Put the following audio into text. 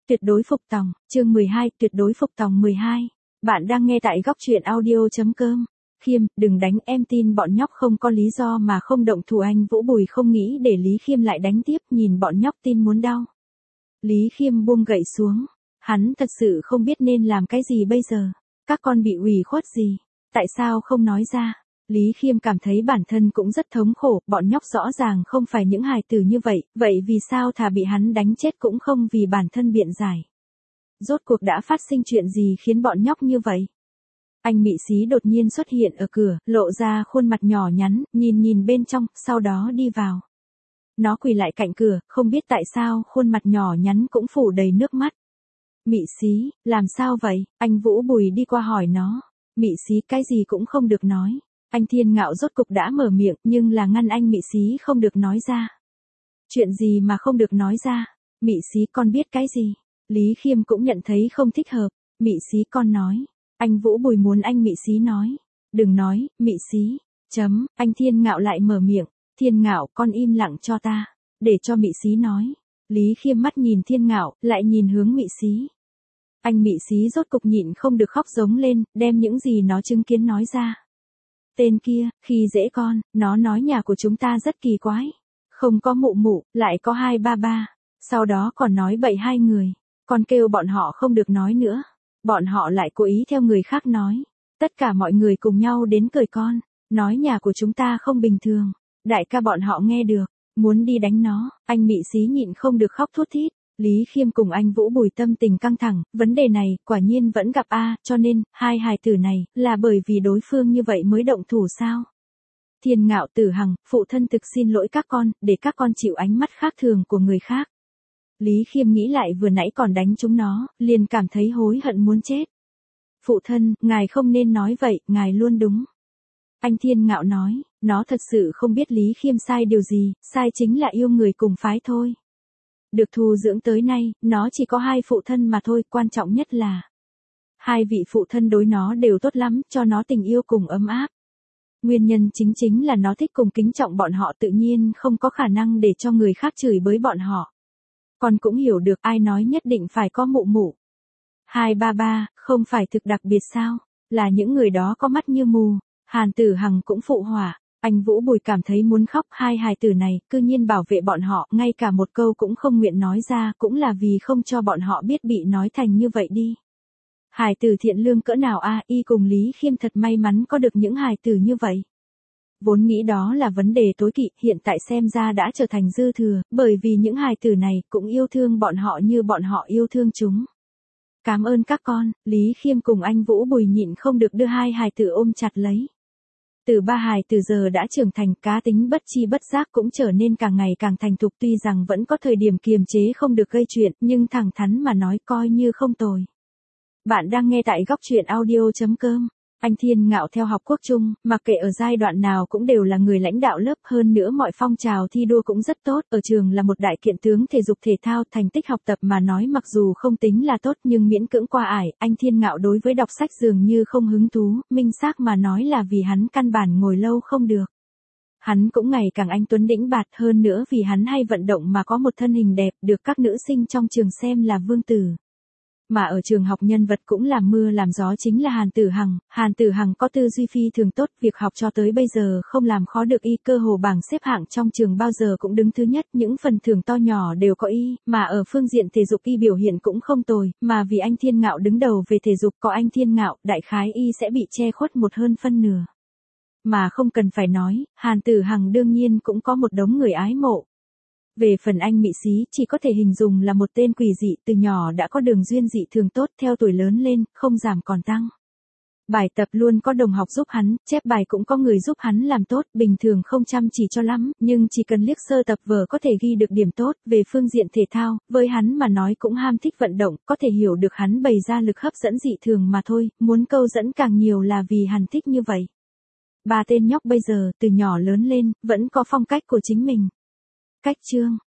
Tuyệt đối phục tòng, chương 12, tuyệt đối phục tòng 12. Bạn đang nghe tại góc truyện audio.com. Khiêm, đừng đánh, em tin bọn nhóc không có lý do mà không động thủ. Anh Vũ Bùi không nghĩ để Lý Khiêm lại đánh tiếp, nhìn bọn nhóc tin muốn đau. Lý Khiêm buông gậy xuống, hắn thật sự không biết nên làm cái gì bây giờ. Các con bị ủy khuất gì? Tại sao không nói ra? Lý Khiêm cảm thấy bản thân cũng rất thống khổ, bọn nhóc rõ ràng không phải những hài tử như vậy, vậy vì sao thà bị hắn đánh chết cũng không vì bản thân biện giải. Rốt cuộc đã phát sinh chuyện gì khiến bọn nhóc như vậy? Anh Mị Xí đột nhiên xuất hiện ở cửa, lộ ra khuôn mặt nhỏ nhắn, nhìn bên trong, sau đó đi vào. Nó quỳ lại cạnh cửa, không biết tại sao khuôn mặt nhỏ nhắn cũng phủ đầy nước mắt. Mị Xí, làm sao vậy? Anh Vũ Bùi đi qua hỏi nó. Mị Xí cái gì cũng không được nói. Anh Thiên Ngạo rốt cục đã mở miệng, nhưng là ngăn anh Mị Xí không được nói ra. Chuyện gì mà không được nói ra? Mị Xí con biết cái gì? Lý Khiêm cũng nhận thấy không thích hợp. Mị Xí con nói. Anh Vũ Bùi muốn anh Mị Xí nói. Đừng nói, Mị Xí. Anh Thiên Ngạo lại mở miệng. Thiên Ngạo con im lặng cho ta. Để cho Mị Xí nói. Lý Khiêm mắt nhìn Thiên Ngạo, lại nhìn hướng Mị Xí. Anh Mị Xí rốt cục nhịn không được khóc giống lên, đem những gì nó chứng kiến nói ra. Tên kia, khi dễ con, nó nói nhà của chúng ta rất kỳ quái. Không có mụ mụ, lại có hai ba ba. Sau đó còn nói bậy hai người. Con kêu bọn họ không được nói nữa. Bọn họ lại cố ý theo người khác nói. Tất cả mọi người cùng nhau đến cười con. Nói nhà của chúng ta không bình thường. Đại ca bọn họ nghe được. Muốn đi đánh nó. Anh Mị Xí nhịn không được khóc thút thít. Lý Khiêm cùng anh Vũ Bùi tâm tình căng thẳng, vấn đề này, quả nhiên vẫn gặp cho nên, hai hài tử này, là bởi vì đối phương như vậy mới động thủ sao? Thiên Ngạo Tử Hằng, phụ thân thực xin lỗi các con, để các con chịu ánh mắt khác thường của người khác. Lý Khiêm nghĩ lại vừa nãy còn đánh chúng nó, liền cảm thấy hối hận muốn chết. Phụ thân, ngài không nên nói vậy, ngài luôn đúng. Anh Thiên Ngạo nói, nó thật sự không biết Lý Khiêm sai điều gì, sai chính là yêu người cùng phái thôi. Được thu dưỡng tới nay, nó chỉ có hai phụ thân mà thôi, quan trọng nhất là hai vị phụ thân đối nó đều tốt lắm, cho nó tình yêu cùng ấm áp. Nguyên nhân chính là nó thích cùng kính trọng bọn họ, tự nhiên không có khả năng để cho người khác chửi bới bọn họ. Con cũng hiểu được ai nói nhất định phải có mụ mụ. Hai ba ba, không phải thực đặc biệt sao? Là những người đó có mắt như mù. Hàn Tử Hằng cũng phụ họa. Anh Vũ Bùi cảm thấy muốn khóc, hai hài tử này, cư nhiên bảo vệ bọn họ, ngay cả một câu cũng không nguyện nói ra, cũng là vì không cho bọn họ biết bị nói thành như vậy đi. Hài tử thiện lương cỡ nào y cùng Lý Khiêm thật may mắn có được những hài tử như vậy. Vốn nghĩ đó là vấn đề tối kỵ, hiện tại xem ra đã trở thành dư thừa, bởi vì những hài tử này cũng yêu thương bọn họ như bọn họ yêu thương chúng. Cảm ơn các con, Lý Khiêm cùng anh Vũ Bùi nhịn không được đưa hai hài tử ôm chặt lấy. Từ ba hài từ giờ đã trưởng thành, cá tính bất chi bất giác cũng trở nên càng ngày càng thành thục, tuy rằng vẫn có thời điểm kiềm chế không được gây chuyện, nhưng thẳng thắn mà nói coi như không tồi. Bạn đang nghe tại góc truyện audio.com. Anh Thiên Ngạo theo học quốc trung, mặc kệ ở giai đoạn nào cũng đều là người lãnh đạo lớp, hơn nữa mọi phong trào thi đua cũng rất tốt, ở trường là một đại kiện tướng thể dục thể thao, thành tích học tập mà nói mặc dù không tính là tốt nhưng miễn cưỡng qua ải, anh Thiên Ngạo đối với đọc sách dường như không hứng thú, minh xác mà nói là vì hắn căn bản ngồi lâu không được. Hắn cũng ngày càng anh tuấn đĩnh bạt, hơn nữa vì hắn hay vận động mà có một thân hình đẹp, được các nữ sinh trong trường xem là vương tử. Mà ở trường học nhân vật cũng làm mưa làm gió chính là Hàn Tử Hằng. Hàn Tử Hằng có tư duy phi thường tốt, việc học cho tới bây giờ không làm khó được y, cơ hồ bảng xếp hạng trong trường bao giờ cũng đứng thứ nhất, những phần thưởng to nhỏ đều có y, mà ở phương diện thể dục y biểu hiện cũng không tồi, mà vì anh Thiên Ngạo đứng đầu về thể dục, có anh Thiên Ngạo, đại khái y sẽ bị che khuất một hơn phân nửa. Mà không cần phải nói, Hàn Tử Hằng đương nhiên cũng có một đống người ái mộ. Về phần anh Mị Xí, chỉ có thể hình dung là một tên quỷ dị, từ nhỏ đã có đường duyên dị thường tốt, theo tuổi lớn lên, không giảm còn tăng. Bài tập luôn có đồng học giúp hắn, chép bài cũng có người giúp hắn làm tốt, bình thường không chăm chỉ cho lắm, nhưng chỉ cần liếc sơ tập vở có thể ghi được điểm tốt. Về phương diện thể thao, với hắn mà nói cũng ham thích vận động, có thể hiểu được hắn bày ra lực hấp dẫn dị thường mà thôi, muốn câu dẫn càng nhiều là vì hắn thích như vậy. Ba tên nhóc bây giờ, từ nhỏ lớn lên, vẫn có phong cách của chính mình. Cách chương,